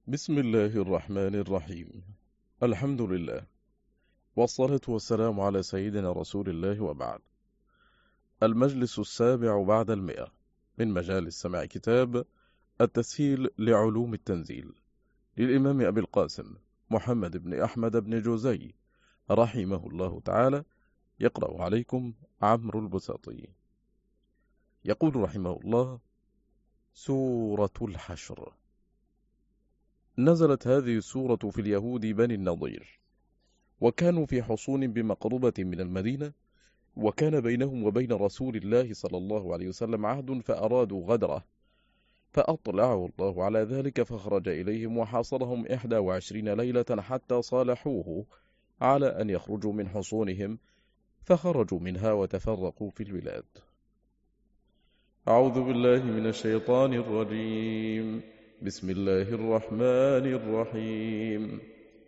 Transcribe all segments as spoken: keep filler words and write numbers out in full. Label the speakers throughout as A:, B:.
A: بسم الله الرحمن الرحيم. الحمد لله، والصلاة والسلام على سيدنا رسول الله، وبعد. المجلس السابع بعد المئة من مجالس سماع كتاب التسهيل لعلوم التنزيل للإمام أبي القاسم محمد بن أحمد بن جوزي رحمه الله تعالى، يقرأ عليكم عمرو البساطي. يقول رحمه الله: سورة الحشر. نزلت هذه السورة في اليهود بني النضير، وكانوا في حصون بمقربة من المدينة، وكان بينهم وبين رسول الله صلى الله عليه وسلم عهد، فأرادوا غدره، فأطلعه الله على ذلك، فخرج إليهم وحاصرهم إحدى وعشرين ليلة حتى صالحوه على أن يخرجوا من حصونهم، فخرجوا منها وتفرقوا في البلاد. أعوذ بالله من الشيطان الرجيم. بسم الله الرحمن الرحيم.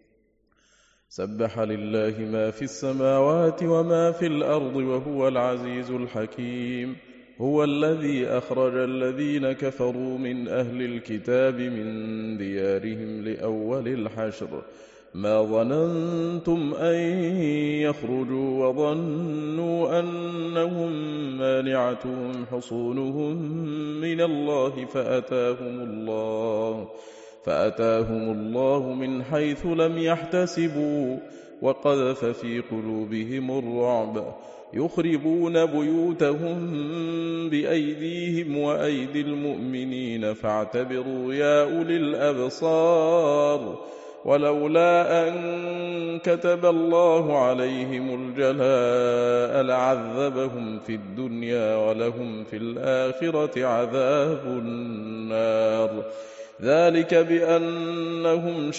A: سبح لله ما في السماوات وما في الأرض وهو العزيز الحكيم. هو الذي أخرج الذين كفروا من أهل الكتاب من ديارهم لأول الحشر، ما ظننتم أن يخرجوا وظنوا أنهم مانعتهم حصونهم من الله فأتاهم الله فأتاهم الله من حيث لم يحتسبوا، وقذف في قلوبهم الرعب، يخربون بيوتهم بأيديهم وأيدي المؤمنين، فاعتبروا يا أولي الأبصار. ولولا أن كتب الله عليهم الجلاء لعذبهم في الدنيا، ولهم في الآخرة عذاب النار. ذلك بأنهم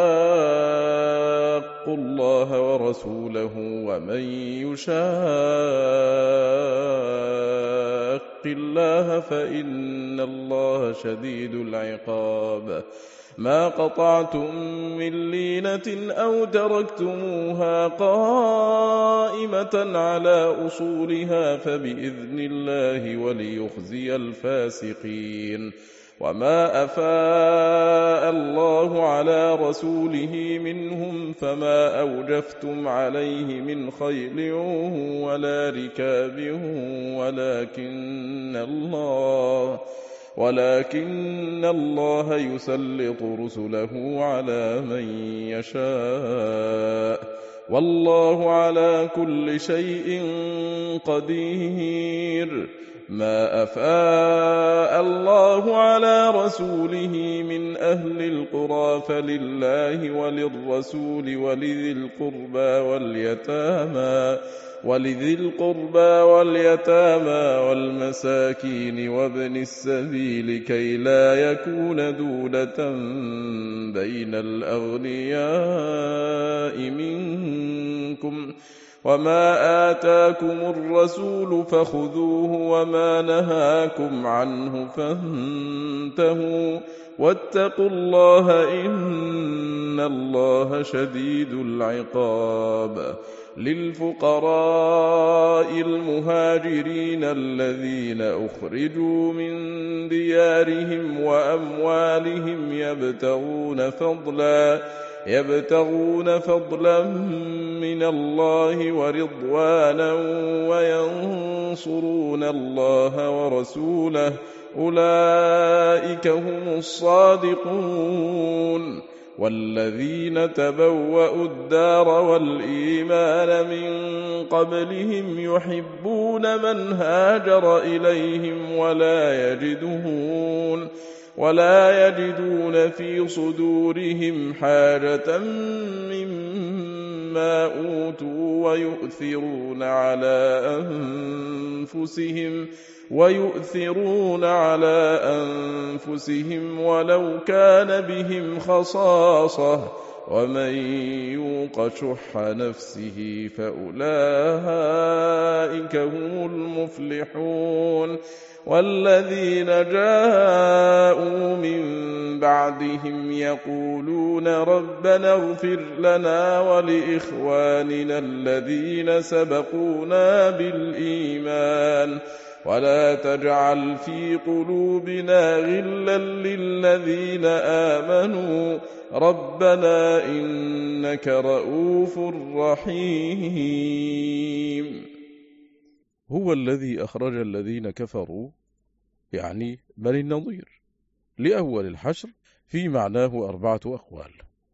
A: شاقوا الله ورسوله، ومن يشاق الله فإن الله شديد العقاب. ما قطعتم من لينة أو تركتموها قائمة على أصولها فبإذن الله وليخزي الفاسقين. وما أفاء الله على رسوله منهم فما أوجفتم عليه من خيل ولا ركاب، ولكن الله ولكن الله يسلط رسله على من يشاء، والله على كل شيء قدير. ما أفاء الله على رسوله من أهل القرى فلله وللرسول ولذي القربى واليتامى ولذي القربى واليتامى والمساكين وابن السبيل، كي لا يكون دولة بين الأغنياء منكم. وما آتاكم الرسول فخذوه، وما نهاكم عنه فانتهوا، واتقوا الله إن الله شديد العقاب. للفقراء المهاجرين الذين أخرجوا من ديارهم وأموالهم يبتغون فضلا يبتغون فضلا من الله ورضوانا وينصرون الله ورسوله، أولئك هم الصادقون. والذين تبوأوا الدار والإيمان من قبلهم يحبون من هاجر إليهم ولا يجدون ولا يجدون في صدورهم حاجة مما أوتوا، ويؤثرون على أنفسهم ويؤثرون على أنفسهم ولو كان بهم خصاصة، ومن يوق شح نفسه فأولئك هم المفلحون. والذين جاءوا من بعدهم يقولون ربنا اغفر لنا ولإخواننا الذين سبقونا بالإيمان ولا تجعل في قلوبنا غلا للذين آمنوا ربنا إنك رؤوف رحيم. هو الذي أخرج الذين كفروا يعني بني النضير لأول الحشر في معناه أربعة أقوال.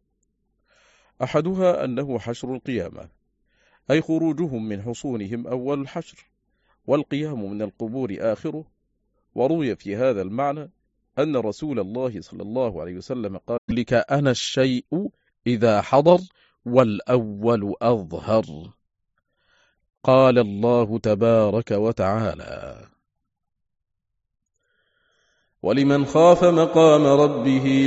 A: أحدها أنه حشر القيامة، أي خروجهم من حصونهم أول الحشر، والقيام من القبور آخره. وروي في هذا المعنى أن رسول الله صلى الله عليه وسلم قال لك أنا الشيء إذا حضر والأول أظهر. قال الله تبارك وتعالى ولمن خاف مقام ربه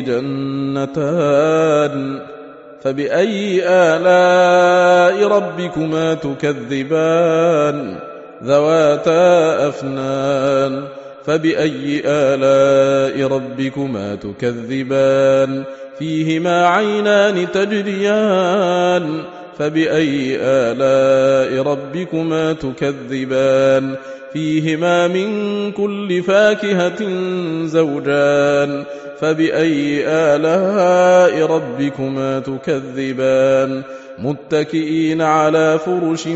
A: جنتان فبأي آلاء ربكما تكذبان ذواتا أفنان فبأي آلاء ربكما تكذبان فيهما عينان تجريان فبأي آلاء ربكما تكذبان فيهما من كل فاكهة زوجان فبأي آلاء ربكما تكذبان متكئين على فرش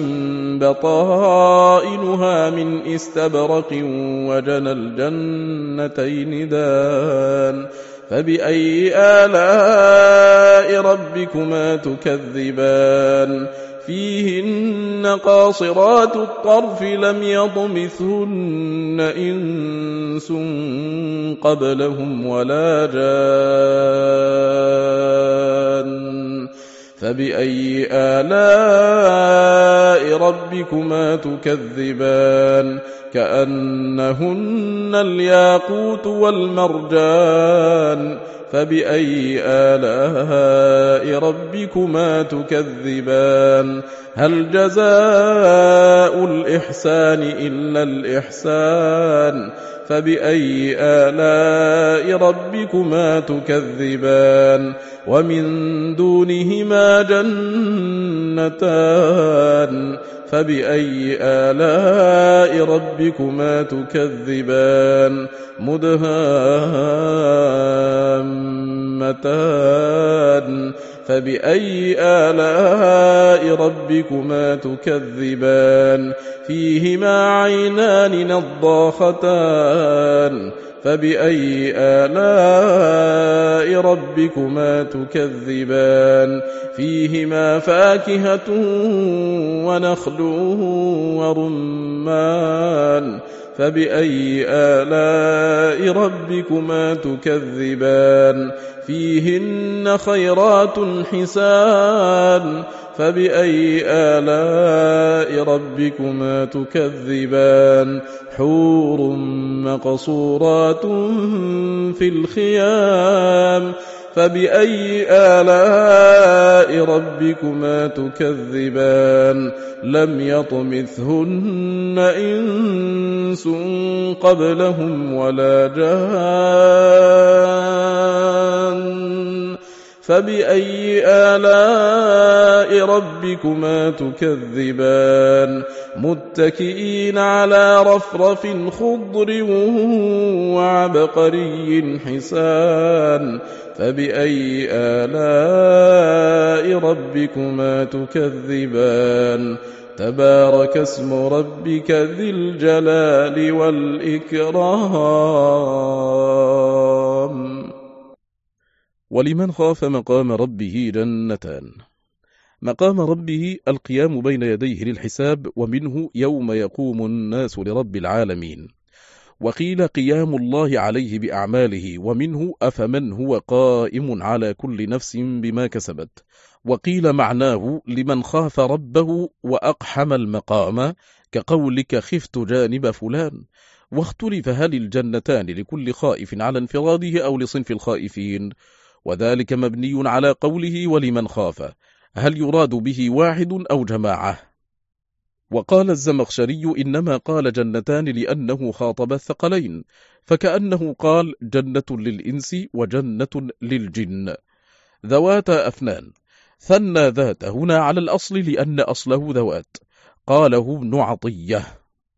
A: بطائنها من استبرق وجنى الجنتين دان فبأي آلاء ربكما تكذبان فيهن قاصرات الطرف لم يطمثهن إنس قبلهم ولا جان فبأي آلاء ربكما تكذبان كأنهن الياقوت والمرجان فبأي آلاء ربكما تكذبان هل جزاء الإحسان إلا الإحسان فبأي آلاء ربكما تكذبان ومن دونهما جنتان فبأي آلاء ربكما تكذبان مدهامتان فبأي آلاء ربكما تكذبان فيهما عينان نضاختان فبأي آلاء ربكما تكذبان فيهما فاكهة ونخل ورمان فبأي آلاء ربكما تكذبان فيهن خيرات حسان فبأي آلاء ربكما تكذبان حور مقصورات في الخيام فبأي آلاء ربكما تكذبان لم يطمثهن إنس قبلهم ولا جان فبأي آلاء ربكما تكذبان متكئين على رفرف خضر وعبقري حسان فبأي آلاء ربكما تكذبان تبارك اسم ربك ذي الجلال والإكرام. ولمن خاف مقام ربه جنتان. مقام ربه القيام بين يديه للحساب، ومنه يوم يقوم الناس لرب العالمين. وقيل قيام الله عليه بأعماله، ومنه أفمن هو قائم على كل نفس بما كسبت. وقيل معناه لمن خاف ربه وأقحم المقام، كقولك خفت جانب فلان. واختلف هل الجنتان لكل خائف على انفراده أو لصنف الخائفين، وذلك مبني على قوله ولمن خاف، هل يراد به واحد أو جماعة؟ وقال الزمخشري إنما قال جنتان لأنه خاطب الثقلين، فكأنه قال جنة للإنس وجنة للجن. ذوات أفنان، ثنى ذات هنا على الأصل لأن أصله ذوات، قاله ابن عطية.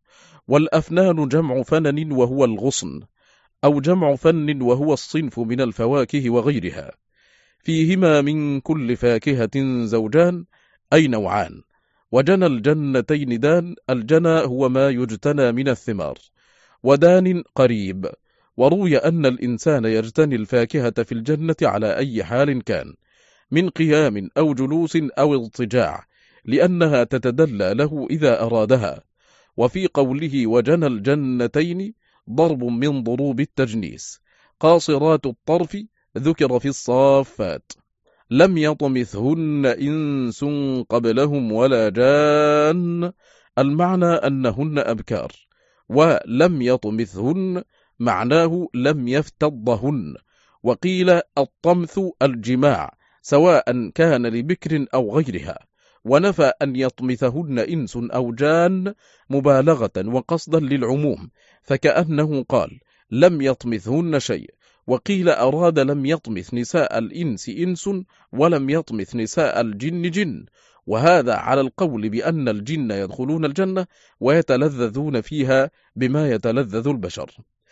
A: والأفنان جمع فنن وهو الغصن، أو جمع فن وهو الصنف من الفواكه وغيرها، فيهما من كل فاكهة زوجان أي نوعان. وجنى الجنتين دان، الجنى هو ما يجتنى من الثمار، ودان قريب. وروي أن الإنسان يجتني الفاكهة في الجنة على أي حال كان، من قيام أو جلوس أو اضطجاع، لأنها تتدلى له إذا أرادها. وفي قوله وجنى الجنتين ضرب من ضروب التجنيس. قاصرات الطرف ذكر في الصافات، لم يطمثهن إنس قبلهم ولا جان، المعنى أنهن أبكار، ولم يطمثهن معناه لم يفتضهن. وقيل الطمث الجماع سواء كان لبكر أو غيرها، ونفى أن يطمثهن إنس أو جان مبالغة وقصدا للعموم، فكأنه قال لم يطمثهن شيء. وقيل أراد لم يطمث نساء الإنس إنس ولم يطمث نساء الجن جن، وهذا على القول بأن الجن يدخلون الجنة ويتلذذون فيها بما يتلذذ البشر،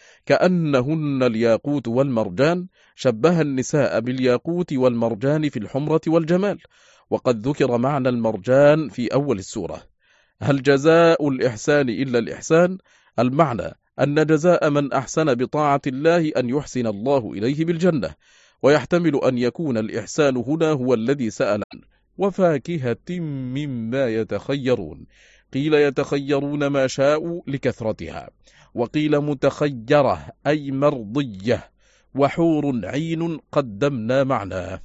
A: كأنهن الياقوت والمرجان، شبه النساء بالياقوت والمرجان في الحمرة والجمال. وقد ذكر معنى المرجان في أول السورة. هل جزاء الإحسان إلا الإحسان؟ المعنى أن جزاء من أحسن بطاعة الله أن يحسن الله إليه بالجنة، ويحتمل أن يكون الإحسان هنا هو الذي سأل عنه. وفاكهة مما يتخيرون، قيل يتخيرون ما شاءوا لكثرتها، وقيل متخيرة أي مرضية، وحور عين قدمنا معناه.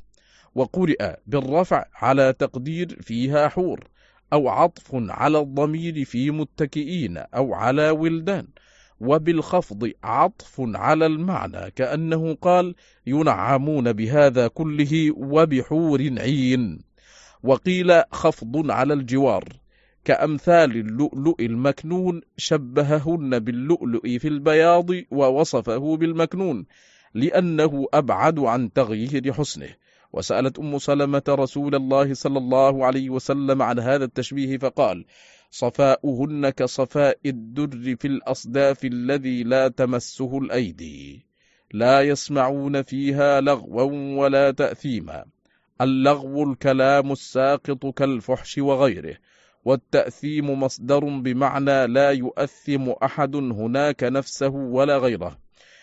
A: وقرئ بالرفع على تقدير فيها حور، أو عطف على الضمير في متكئين أو على ولدان، وبالخفض عطف على المعنى كأنه قال ينعمون بهذا كله وبحور عين. وقيل خفض على الجوار، كأمثال اللؤلؤ المكنون، شبههن باللؤلؤ في البياض ووصفه بالمكنون لأنه أبعد عن تغيير حسنه. وسألت أم سلمة رسول الله صلى الله عليه وسلم عن هذا التشبيه فقال صفاؤهن كصفاء الدر في الأصداف الذي لا تمسه الأيدي، لا يسمعون فيها لغوا ولا تأثيما. اللغو الكلام الساقط كالفحش وغيره، والتأثيم مصدر بمعنى لا يؤثم أحد هناك نفسه ولا غيره،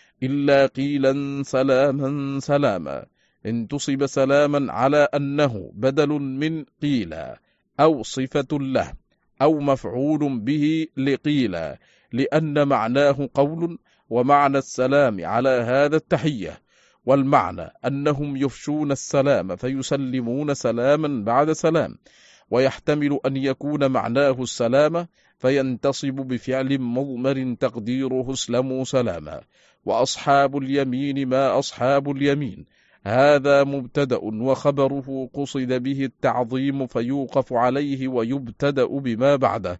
A: إلا قيلا سلاما سلاما، إن تصب سلاما على أنه بدل من قيلا أو صفة له أو مفعول به لقيلا، لأن معناه قول، ومعنى السلام على هذا التحية، والمعنى أنهم يفشون السلام فيسلمون سلاما بعد سلام. ويحتمل أن يكون معناه السلام فينتصب بفعل مضمر تقديره اسلموا سلاما. وأصحاب اليمين ما أصحاب اليمين، هذا مبتدأ وخبره قصد به التعظيم فيوقف عليه ويبتدأ بما بعده.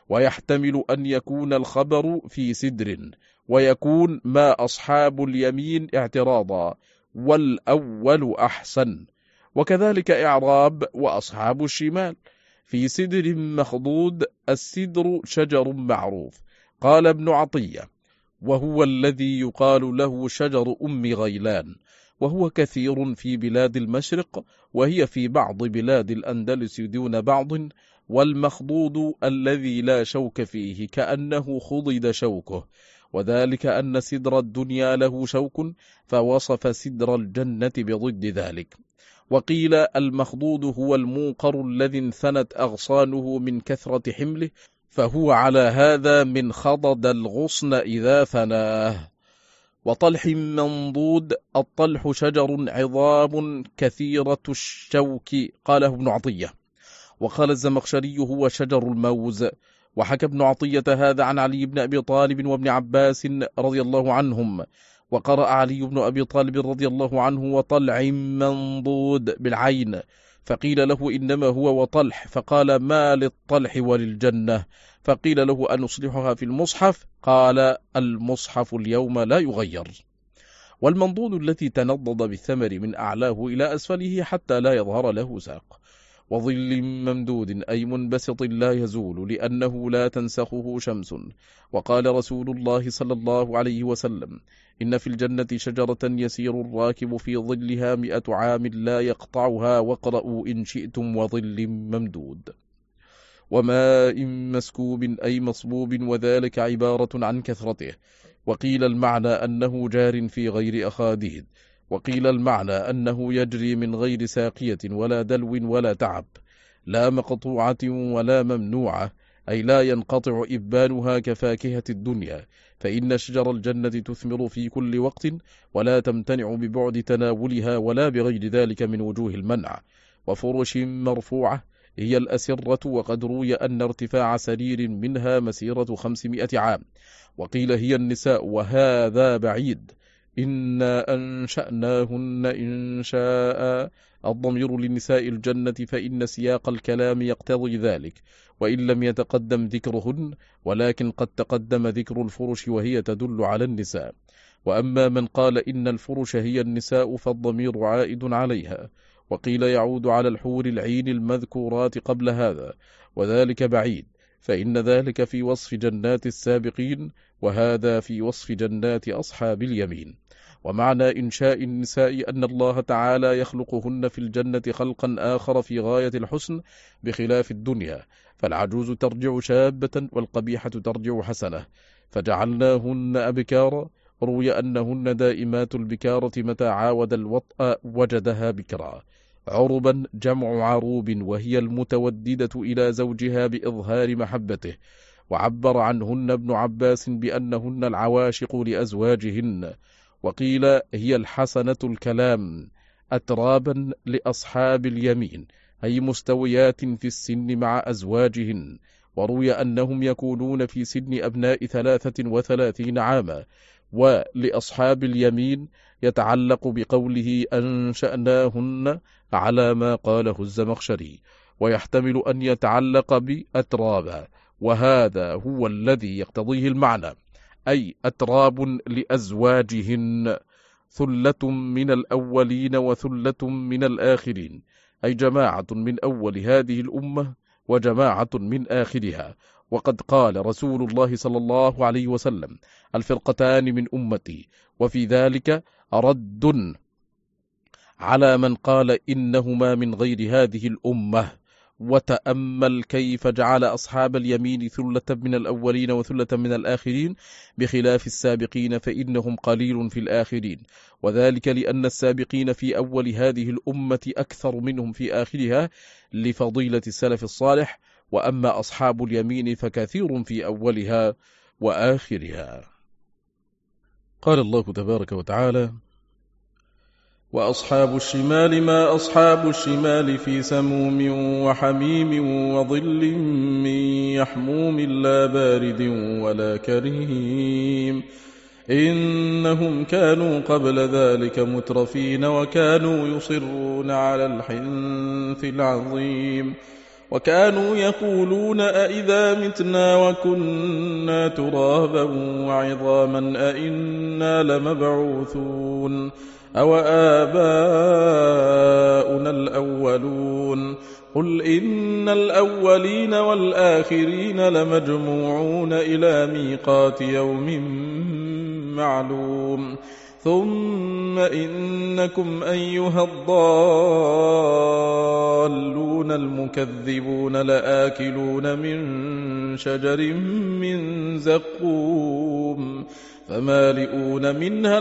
A: ويحتمل أن يكون الخبر في سدر، ويكون ما أصحاب اليمين اعتراضا، والأول أحسن. وكذلك إعراب وأصحاب الشمال، في سدر مخضود، السدر شجر معروف. قال ابن عطية وهو الذي يقال له شجر أم غيلان، وهو كثير في بلاد المشرق، وهي في بعض بلاد الأندلس دون بعض. والمخضود الذي لا شوك فيه كأنه خضد شوكه، وذلك أن سدر الدنيا له شوك، فوصف سدر الجنة بضد ذلك. وقيل المخضود هو الموقر الذي انثنت أغصانه من كثرة حمله، فهو على هذا من خضد الغصن إذا ثناه. وطلح منضود، الطلح شجر عظام كثيرة الشوك، قاله ابن عطية. وقال الزمخشري هو شجر الموز. وحكى ابن عطية هذا عن علي بن أبي طالب وابن عباس رضي الله عنهم. وقرأ علي بن أبي طالب رضي الله عنه وطلع منضود بالعين، فقيل له إنما هو وطلح، فقال ما للطلح وللجنة؟ فقيل له أن نصلحها في المصحف، قال المصحف اليوم لا يغير. والمنضود التي تنضد بالثمر من أعلاه إلى أسفله حتى لا يظهر له ساق. وظل ممدود أي منبسط لا يزول لأنه لا تنسخه شمس. وقال رسول الله صلى الله عليه وسلم: إن في الجنة شجرة يسير الراكب في ظلها مئة عام لا يقطعها، واقرأوا إن شئتم وظل ممدود. وماء مسكوب أي مصبوب، وذلك عبارة عن كثرته. وقيل المعنى أنه جار في غير أخاديد، وقيل المعنى أنه يجري من غير ساقية ولا دلو ولا تعب، لا مقطوعة ولا ممنوعة، أي لا ينقطع إبانها كفاكهة الدنيا، فإن شجر الجنة تثمر في كل وقت ولا تمتنع ببعد تناولها ولا بغير ذلك من وجوه المنع. وفرش مرفوعة هي الأسرة، وقد روي أن ارتفاع سرير منها مسيرة خمسمائة عام. وقيل هي النساء، وهذا بعيد. إنا أنشأناهن إنشاء، الضمير لنساء الجنة، فإن سياق الكلام يقتضي ذلك، وإن لم يتقدم ذكرهن، ولكن قد تقدم ذكر الفرش وهي تدل على النساء. وأما من قال إن الفرش هي النساء فالضمير عائد عليها، وقيل يعود على الحور العين المذكورات قبل هذا، وذلك بعيد، فإن ذلك في وصف جنات السابقين، وهذا في وصف جنات أصحاب اليمين. ومعنى إنشاء النساء أن الله تعالى يخلقهن في الجنة خلقا آخر في غاية الحسن بخلاف الدنيا، فالعجوز ترجع شابة والقبيحة ترجع حسنة، فجعلناهن أبكارا. روي أنهن دائمات البكارة، متى عاود الوطأ وجدها بكرا. عربا جمع عروب، وهي المتوددة إلى زوجها بإظهار محبته. وعبر عنهن ابن عباس بأنهن العواشق لأزواجهن. وقيل هي الحسنة الكلام. أترابا لأصحاب اليمين، أي مستويات في السن مع أزواجهن. وروي أنهم يكونون في سن أبناء ثلاثة وثلاثين عاما. ولأصحاب اليمين يتعلق بقوله أنشأناهن على ما قاله الزمخشري، ويحتمل أن يتعلق بأترابا، وهذا هو الذي يقتضيه المعنى، أي أتراب لأزواجهن، ثلة من الأولين وثلة من الآخرين، أي جماعة من أول هذه الأمة وجماعة من آخرها. وقد قال رسول الله صلى الله عليه وسلم: الفرقتان من أمتي، وفي ذلك رد على من قال إنهما من غير هذه الأمة. وتأمل كيف جعل أصحاب اليمين ثلة من الأولين وثلة من الآخرين بخلاف السابقين، فإنهم قليل في الآخرين، وذلك لأن السابقين في أول هذه الأمة أكثر منهم في آخرها لفضيلة السلف الصالح، وأما أصحاب اليمين فكثير في أولها وآخرها. قال الله تبارك وتعالى: وأصحاب الشمال ما أصحاب الشمال في سموم وحميم وظل من يحموم لا بارد ولا كريم إنهم كانوا قبل ذلك مترفين وكانوا يصرون على الحنث العظيم وكانوا يقولون أئذا متنا وكنا ترابا وعظاما أئنا لمبعوثون أو آباؤنا الأولون قل إن الأولين والآخرين لمجموعون إلى ميقات يوم معلوم ثم إنكم أيها الضالون المكذبون لآكلون من شجر من زقوم فمالئون منها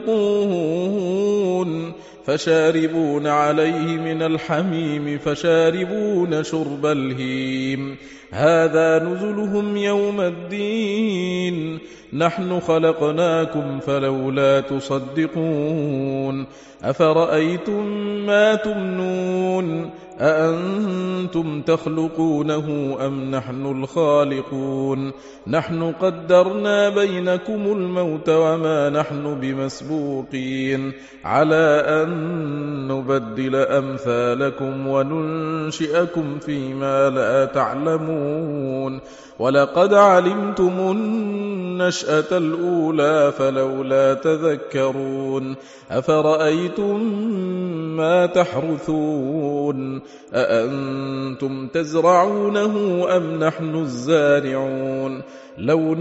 A: البطون فشاربون عليه من الحميم فشاربون شرب الهيم هذا نزلهم يوم الدين نحن خلقناكم فلولا تصدقون أفرأيتم ما تمنون أأنتم تخلقونه أم نحن الخالقون نحن قدرنا بينكم الموت وما نحن بمسبوقين على أن نبدل أمثالكم وننشئكم فيما لا تعلمون ولقد علمتم النشأة الأولى فلولا تذكرون أفرأيتم ما تحرثون تشربون أأنتم تزرعونه أم نحن الزارعون لو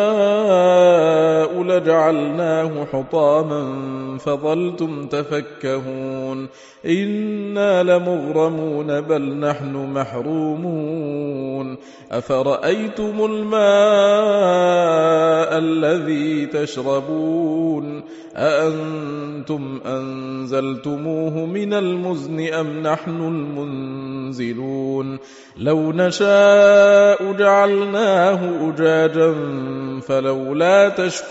A: نشاء لجعلناه حطاما فظلتم تفكهون إنا لمغرمون بل نحن محرومون أفرأيتم الماء الذي تشربون أأنتم أنزلتموه من المزن أم نحن المنزلون لو نشاء جعلناه أجاجا فلولا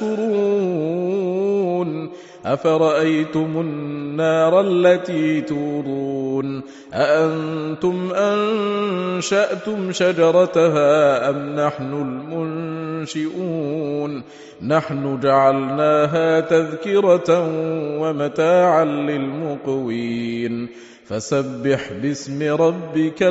A: تشكرون أفرأيتم النار التي تورون أأنتم أنشأتم شجرتها أم نحن المنشئون نحن جعلناها تذكرة ومتاعا للمقوين فسبح باسم ربك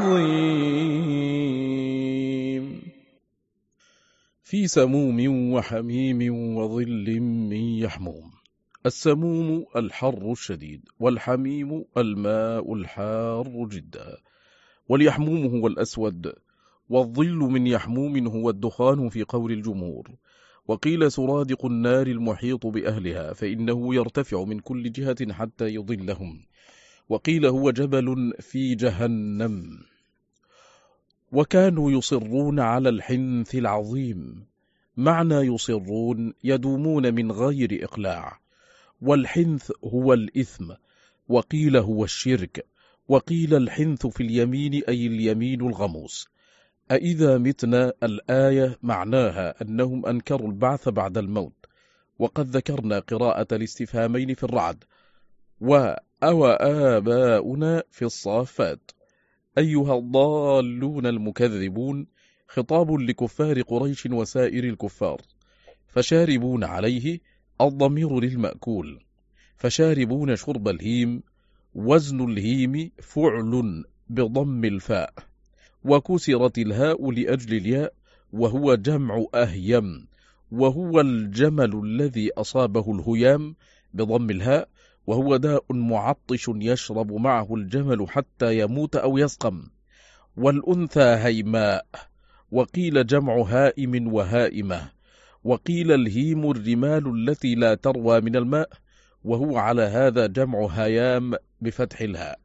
A: العظيم في سموم وحميم وظل من يحموم السموم الحر الشديد والحميم الماء الحار جدا واليحموم هو الأسود والظل من يحموم هو الدخان في قول الجمهور وقيل سرادق النار المحيط بأهلها فإنه يرتفع من كل جهة حتى يضلهم وقيل هو جبل في جهنم وكانوا يصرون على الحنث العظيم معنى يصرون يدومون من غير إقلاع والحنث هو الإثم وقيل هو الشرك وقيل الحنث في اليمين أي اليمين الغموس أإذا متنا الآية معناها أنهم أنكروا البعث بعد الموت وقد ذكرنا قراءة الاستفهامين في الرعد وأو آباؤنا في الصافات أيها الضالون المكذبون خطاب لكفار قريش وسائر الكفار فشاربون عليه الضمير للمأكول فشاربون شرب الهيم وزن الهيم فعل بضم الفاء وكسرت الهاء لأجل الياء وهو جمع أهيم وهو الجمل الذي أصابه الهيام بضم الهاء وهو داء معطش يشرب معه الجمل حتى يموت أو يسقم والأنثى هيماء وقيل جمع هائم وهائمة وقيل الهيم الرمال التي لا تروى من الماء وهو على هذا جمع هيام بفتح الهاء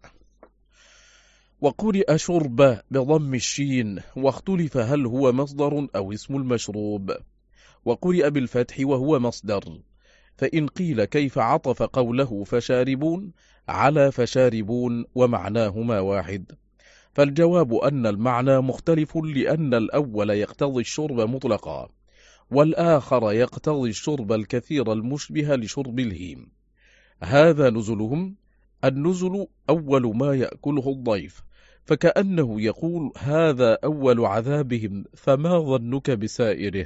A: وقرئ شرب بضم الشين واختلف هل هو مصدر أو اسم المشروب وقرئ بالفتح وهو مصدر فإن قيل كيف عطف قوله فشاربون على فشاربون ومعناهما واحد فالجواب أن المعنى مختلف لأن الأول يقتضي الشرب مطلقا والآخر يقتضي الشرب الكثير المشبه لشرب الهيم هذا نزلهم النزل أول ما يأكله الضيف فكأنه يقول هذا أول عذابهم فما ظنك بسائره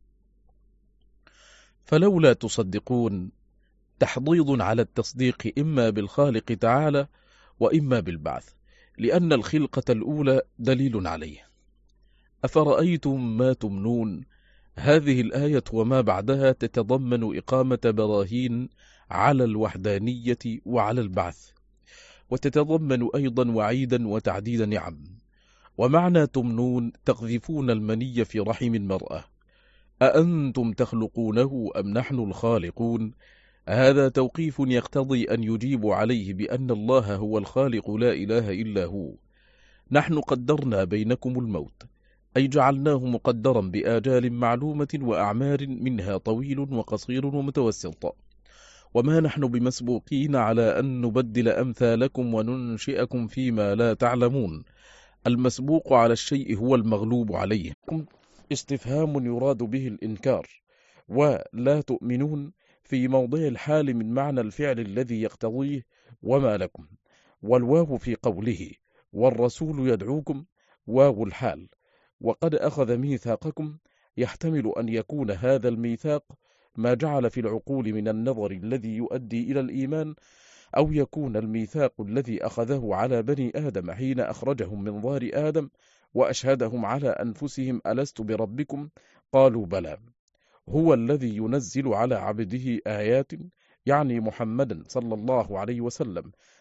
A: فلولا تصدقون تحضيض على التصديق إما بالخالق تعالى وإما بالبعث لأن الخلقة الأولى دليل عليه أفرأيتم ما تمنون هذه الآية وما بعدها تتضمن إقامة براهين على الوحدانية وعلى البعث وتتضمن أيضا وعيدا وتعديد نعم ومعنى تمنون تقذفون المني في رحم المرأة أأنتم تخلقونه أم نحن الخالقون هذا توقيف يقتضي أن يجيب عليه بأن الله هو الخالق لا إله إلا هو نحن قدرنا بينكم الموت أي جعلناه مقدرا بآجال معلومة وأعمار منها طويل وقصير ومتوسط وما نحن بمسبوقين على أن نبدل أمثالكم وننشئكم فيما لا تعلمون المسبوق على الشيء هو المغلوب عليه استفهام يراد به الإنكار ولا تؤمنون في موضع الحال من معنى الفعل الذي يقتضيه وما لكم والواو في قوله والرسول يدعوكم واو الحال وقد أخذ ميثاقكم يحتمل أن يكون هذا الميثاق ما جعل في العقول من النظر الذي يؤدي إلى الإيمان أو يكون الميثاق الذي أخذه على بني آدم حين أخرجهم من ظهر آدم وأشهدهم على أنفسهم ألست بربكم قالوا بلى هو الذي ينزل على عبده آيات يعني محمدا صلى الله عليه وسلم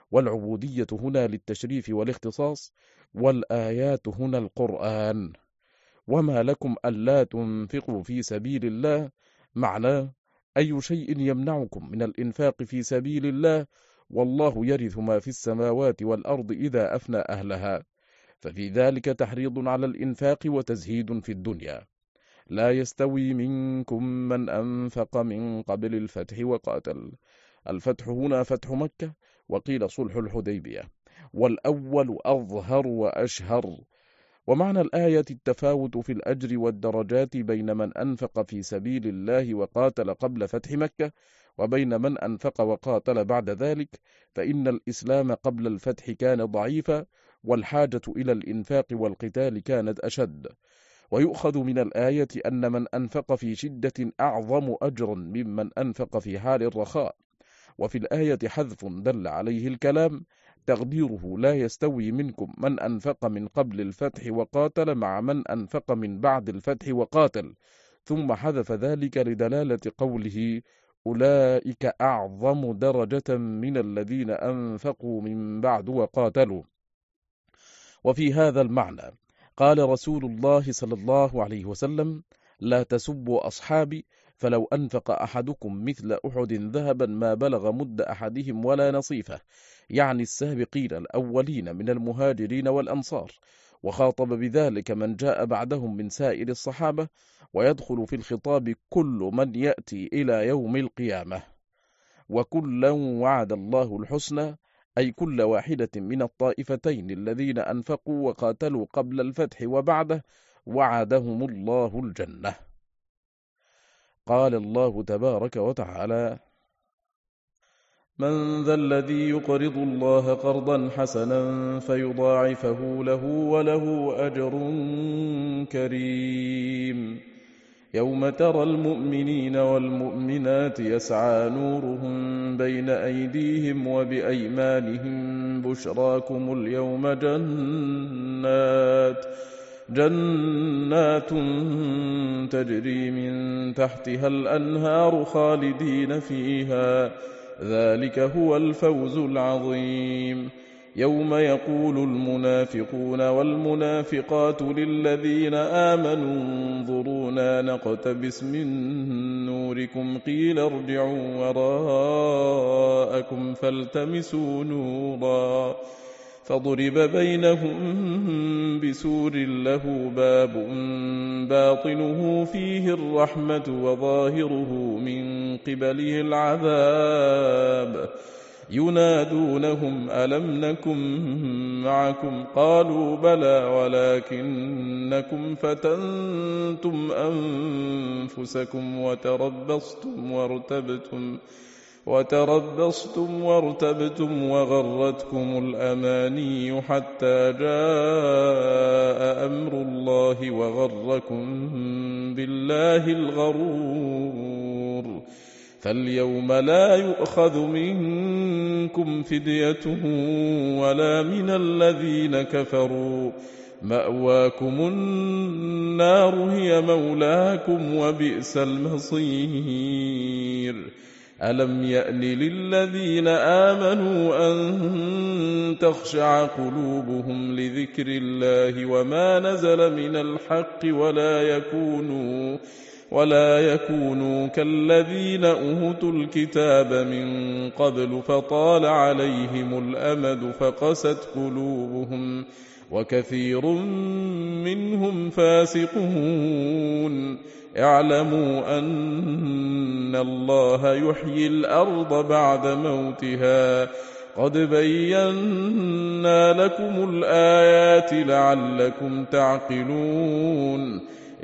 A: والعبودية هنا للتشريف والاختصاص، والآيات هنا القرآن. وما لكم ألا تنفقوا في سبيل الله معناه أي شيء يمنعكم من الإنفاق في سبيل الله، والله يرث ما في السماوات والأرض إذا أفنى أهلها، ففي ذلك تحريض على الإنفاق وتزهيد في الدنيا. لا يستوي منكم من أنفق من قبل الفتح وقاتل. الفتح هنا فتح مكة، وقيل صلح الحديبية، والأول أظهر وأشهر. ومعنى الآية التفاوت في الأجر والدرجات بين من أنفق في سبيل الله وقاتل قبل فتح مكة، وبين من أنفق وقاتل بعد ذلك، فإن الإسلام قبل الفتح كان ضعيفا، والحاجة إلى الإنفاق والقتال كانت أشد. ويؤخذ من الآية أن من أنفق في شدة أعظم أجرا ممن أنفق في حال الرخاء. وفي الآية حذف دل عليه الكلام، تقديره لا يستوي منكم من أنفق من قبل الفتح وقاتل مع من أنفق من بعد الفتح وقاتل، ثم حذف ذلك لدلالة قوله أولئك أعظم درجة من الذين أنفقوا من بعد وقاتلوا. وفي هذا المعنى قال رسول الله صلى الله عليه وسلم: لا تسبوا أصحابي، فلو أنفق أحدكم مثل أحد ذهبا ما بلغ مد أحدهم ولا نصيفه، يعني السابقين الأولين من المهاجرين والأنصار، وخاطب بذلك من جاء بعدهم من سائر الصحابة، ويدخل في الخطاب كل من يأتي إلى يوم القيامة. وكلا وعد الله الحسنى، أي كل واحدة من الطائفتين الذين أنفقوا وقاتلوا قبل الفتح وبعده وعدهم الله الجنة. قال الله تبارك وتعالى: من ذا الذي يقرض الله قرضا حسنا فيضاعفه له وله أجر كريم. يوم ترى المؤمنين والمؤمنات يسعى نورهم بين أيديهم وبأيمانهم بشراكم اليوم جنات جنات تجري من تحتها الأنهار خالدين فيها، ذلك هو الفوز العظيم. يوم يقول المنافقون والمنافقات للذين آمنوا انظرونا نقتبس من نوركم قيل ارجعوا وراءكم فالتمسوا نورا، فضرب بينهم بسور له باب باطنه فيه الرحمة وظاهره من قبله العذاب. ينادونهم ألم نكن معكم قالوا بلى ولكنكم فتنتم أنفسكم وتربصتم وارتبتم وتربصتم وارتبتم وغرتكم الأماني حتى جاء أمر الله وغركم بالله الغرور. فاليوم لا يؤخذ منكم فدية ولا من الذين كفروا، مأواكم النار هي مولاكم وبئس المصير. ألم يأن للذين آمنوا أن تخشع قلوبهم لذكر الله وما نزل من الحق ولا يكونوا ولا يكونوا كالذين أوتوا الكتاب من قبل فطال عليهم الأمد فقست قلوبهم وكثير منهم فاسقون. اعلموا أن الله يحيي الأرض بعد موتها، قد بينا لكم الآيات لعلكم تعقلون.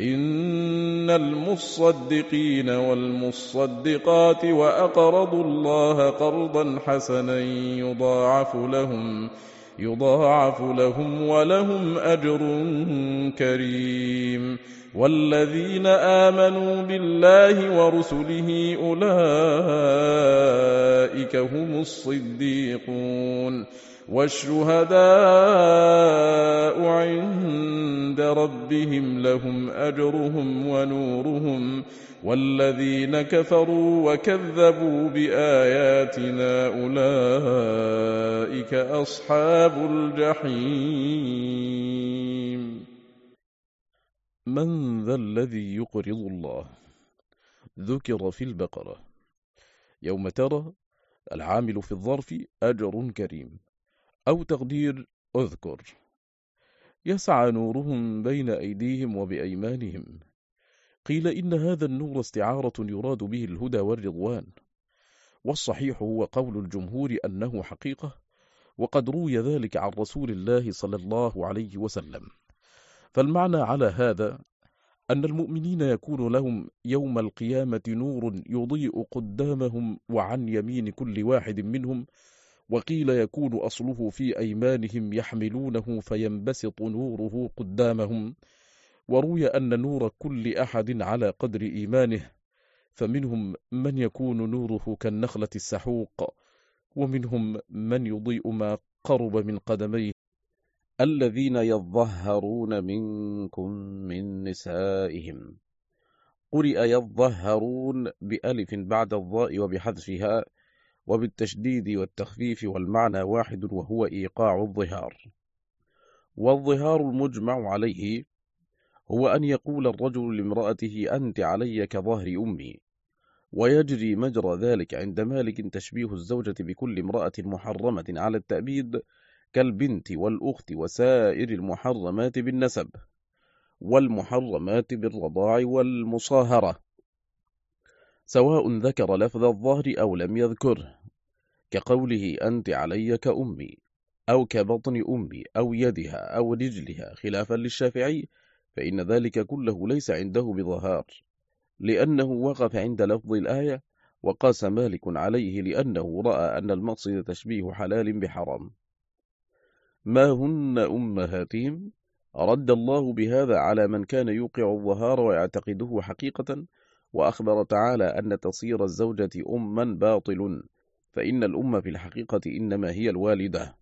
A: إن المصدقين والمصدقات وأقرضوا الله قرضا حسنا يضاعف لهم يضاعف لهم ولهم أجر كريم. والذين آمنوا بالله ورسله أولئك هم الصديقون والشهداء عند ربهم لهم أجرهم ونورهم والذين كفروا وكذبوا بآياتنا أولئك أصحاب الجحيم. من ذا الذي يقرض الله؟ ذكر في البقرة. يوم ترى العامل في الظرف أجر كريم، أو تقدير أذكر. يسعى نورهم بين أيديهم وبأيمانهم. قيل إن هذا النور استعارة يراد به الهدى والرضوان، والصحيح هو قول الجمهور أنه حقيقة، وقد روي ذلك عن رسول الله صلى الله عليه وسلم. فالمعنى على هذا أن المؤمنين يكون لهم يوم القيامة نور يضيء قدامهم وعن يمين كل واحد منهم، وقيل يكون أصله في أيمانهم يحملونه فينبسط نوره قدامهم. وروي أن نور كل أحد على قدر إيمانه، فمنهم من يكون نوره كالنخلة السحوق، ومنهم من يضيء ما قرب من قدميه.
B: الذين يظهرون منكم من نسائهم. قرئ يظهرون بألف بعد الضاء وبحذفها، وبالتشديد والتخفيف، والمعنى واحد وهو إيقاع الظهار. والظهار المجمع عليه هو أن يقول الرجل لامرأته أنت علي كظهر أمي، ويجري مجرى ذلك عند مالك تشبيه الزوجة بكل امرأة محرمة على التأبيد كالبنت والأخت وسائر المحرمات بالنسب، والمحرمات بالرضاع والمصاهرة، سواء ذكر لفظ الظهر أو لم يذكره، كقوله أنت علي كأمي، أو كبطن أمي، أو يدها، أو رجلها، خلافا للشافعي فإن ذلك كله ليس عنده بظهار، لأنه وقف عند لفظ الآية، وقاس مالك عليه لأنه رأى أن المقصد تشبيه حلال بحرام. ما هن أمهاتهم؟ رد الله بهذا على من كان يوقع الظهار ويعتقده حقيقة، وأخبر تعالى أن تصير الزوجة أما باطل، فإن الأم في الحقيقة إنما هي الوالدة.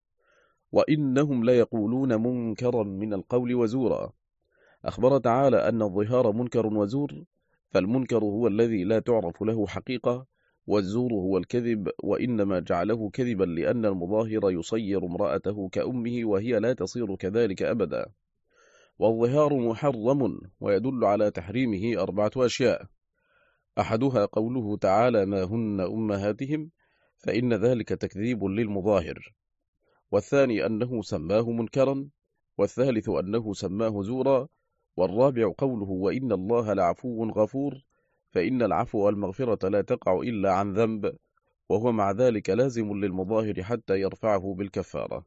B: وإنهم ليقولون منكرا من القول وزورا. أخبر تعالى أن الظهار منكر وزور، فالمنكر هو الذي لا تعرف له حقيقة، والزور هو الكذب، وإنما جعله كذبا لأن المظاهر يصير امرأته كأمه وهي لا تصير كذلك أبدا. والظهار محرم، ويدل على تحريمه أربعة أشياء: أحدها قوله تعالى ما هن أمهاتهم، فإن ذلك تكذيب للمظاهر. والثاني أنه سماه منكرا، والثالث أنه سماه زورا، والرابع قوله وإن الله لعفو غفور، فإن العفو والمغفرة لا تقع إلا عن ذنب، وهو مع ذلك لازم للمظاهر حتى يرفعه بالكفارة.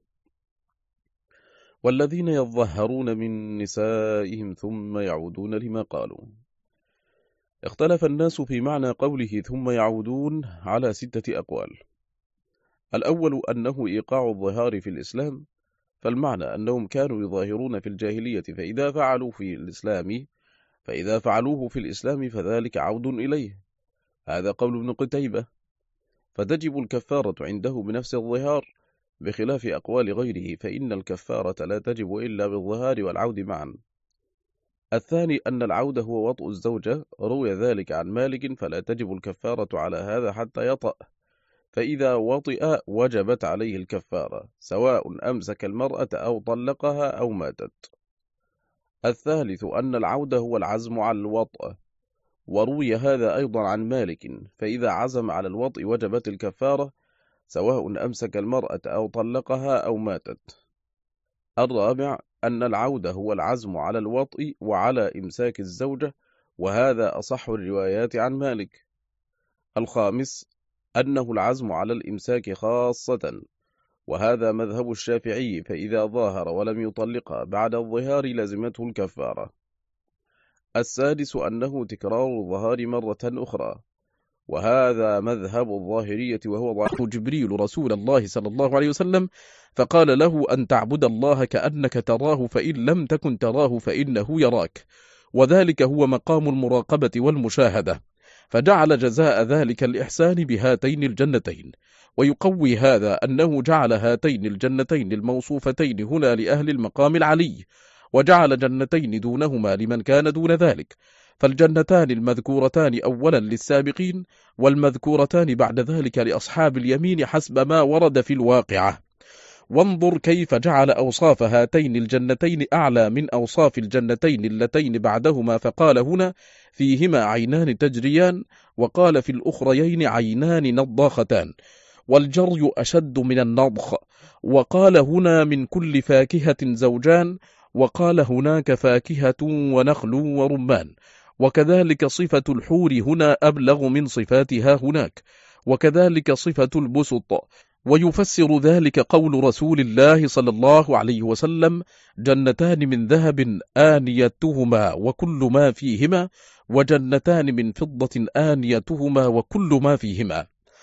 B: والذين يظهرون من نسائهم ثم يعودون لما قالوا. اختلف الناس في معنى قوله ثم يعودون على ستة أقوال. الأول أنه إيقاع الظهار في الإسلام، فالمعنى أنهم كانوا يظاهرون في الجاهلية فإذا فعلوا في الإسلام فإذا فعلوه في الإسلام فذلك عود إليه. هذا قول ابن قتيبة، فتجب الكفارة عنده بنفس الظهار، بخلاف أقوال غيره فإن الكفارة لا تجب إلا بالظهار والعود معا. الثاني أن العود هو وطء الزوجة، روي ذلك عن مالك، فلا تجب الكفارة على هذا حتى يطأ، فإذا وطئ وجبت عليه الكفارة، سواء أمسك المرأة أو طلقها أو ماتت. الثالث أن العود هو العزم على الوطء، وروي هذا أيضا عن مالك، فإذا عزم على الوطء وجبت الكفارة، سواء أمسك المرأة أو طلقها أو ماتت. الرابع أن العود هو العزم على الوطء وعلى إمساك الزوجة، وهذا أصح الروايات عن مالك. الخامس أنه العزم على الإمساك خاصة، وهذا مذهب الشافعي، فإذا ظاهر ولم يطلقها بعد الظهار لزمته الكفارة. السادس أنه تكرار الظهار مرة أخرى، وهذا مذهب الظاهرية، وهو ضعف جبريل رسول الله صلى الله عليه وسلم فقال له أن تعبد الله كأنك تراه، فإن لم تكن تراه فإنه يراك، وذلك هو مقام المراقبة والمشاهدة، فجعل جزاء ذلك الإحسان بهاتين الجنتين. ويقوي هذا أنه جعل هاتين الجنتين الموصوفتين هنا لأهل المقام العلي، وجعل جنتين دونهما لمن كان دون ذلك، فالجنتان المذكورتان أولا للسابقين، والمذكورتان بعد ذلك لأصحاب اليمين حسب ما ورد في الواقعة. وانظر كيف جعل أوصاف هاتين الجنتين أعلى من أوصاف الجنتين اللتين بعدهما، فقال هنا فيهما عينان تجريان، وقال في الأخريين عينان نضاختان، والجري أشد من النضخ، وقال هنا من كل فاكهة زوجان، وقال هناك فاكهة ونخل ورمان. وكذلك صفة الحور هنا أبلغ من صفاتها هناك، وكذلك صفة البسط. ويفسر ذلك قول رسول الله صلى الله عليه وسلم: جنتان من ذهب آنيتهما وكل ما فيهما، وجنتان من فضة آنيتهما وكل ما فيهما،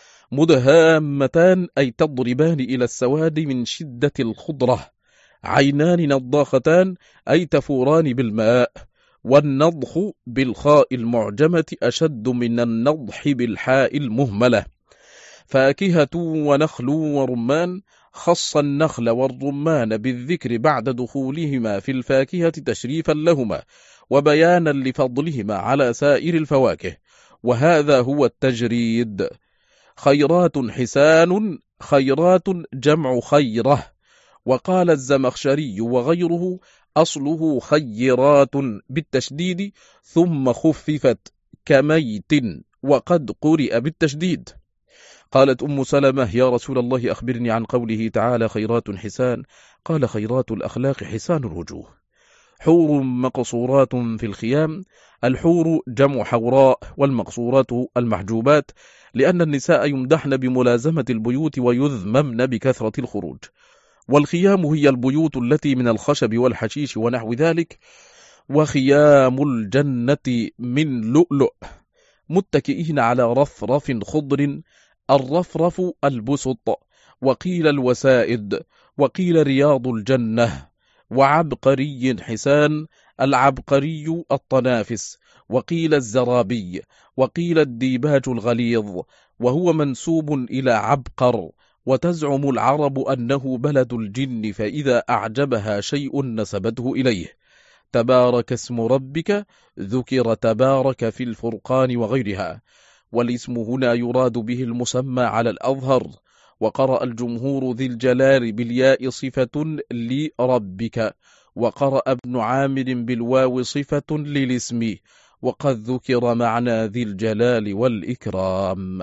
B: مدهامتان أي تضربان إلى السواد من شدة الخضرة، عينان نضاختان أي تفوران بالماء، والنضخ بالخاء المعجمة أشد من النضح بالحاء المهملة. فاكهة ونخل ورمان، خص النخل والرمان بالذكر بعد دخولهما في الفاكهة تشريفا لهما وبيانا لفضلهما على سائر الفواكه، وهذا هو التجريد. خيرات حسان، خيرات جمع خيرة. وقال الزمخشري وغيره أصله خيرات بالتشديد ثم خففت كميت، وقد قرئ بالتشديد. قالت أم سلمة: يا رسول الله أخبرني عن قوله تعالى خيرات حسان. قال: خيرات الأخلاق حسان الوجوه. حور مقصورات في الخيام. الحور جمع حوراء، والمقصورات المحجوبات، لأن النساء يمدحن بملازمة البيوت ويذممن بكثرة الخروج. والخيام هي البيوت التي من الخشب والحشيش ونحو ذلك. وخيام الجنة من لؤلؤ، متكئين على رفرف خضر. الرفرف البسط، وقيل الوسائد، وقيل رياض الجنة. وعبقري حسان، العبقري الطنافس، وقيل الزرابي، وقيل الديباج الغليظ، وهو منسوب إلى عبقر. وتزعم العرب أنه بلد الجن، فإذا أعجبها شيء نسبته إليه. تبارك اسم ربك، ذكر تبارك في الفرقان وغيرها، والاسم هنا يراد به المسمى على الأظهر. وقرأ الجمهور ذي الجلال بالياء صفة لربك، وقرأ ابن عامر بالواو صفة للاسم، وقد ذكر معنى ذي الجلال والإكرام.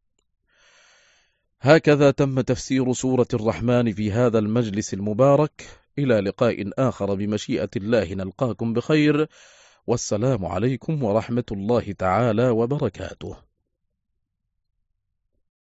B: هكذا تم تفسير سورة الرحمن في هذا المجلس المبارك. إلى لقاء آخر بمشيئة الله، نلقاكم بخير، والسلام عليكم ورحمة الله تعالى وبركاته.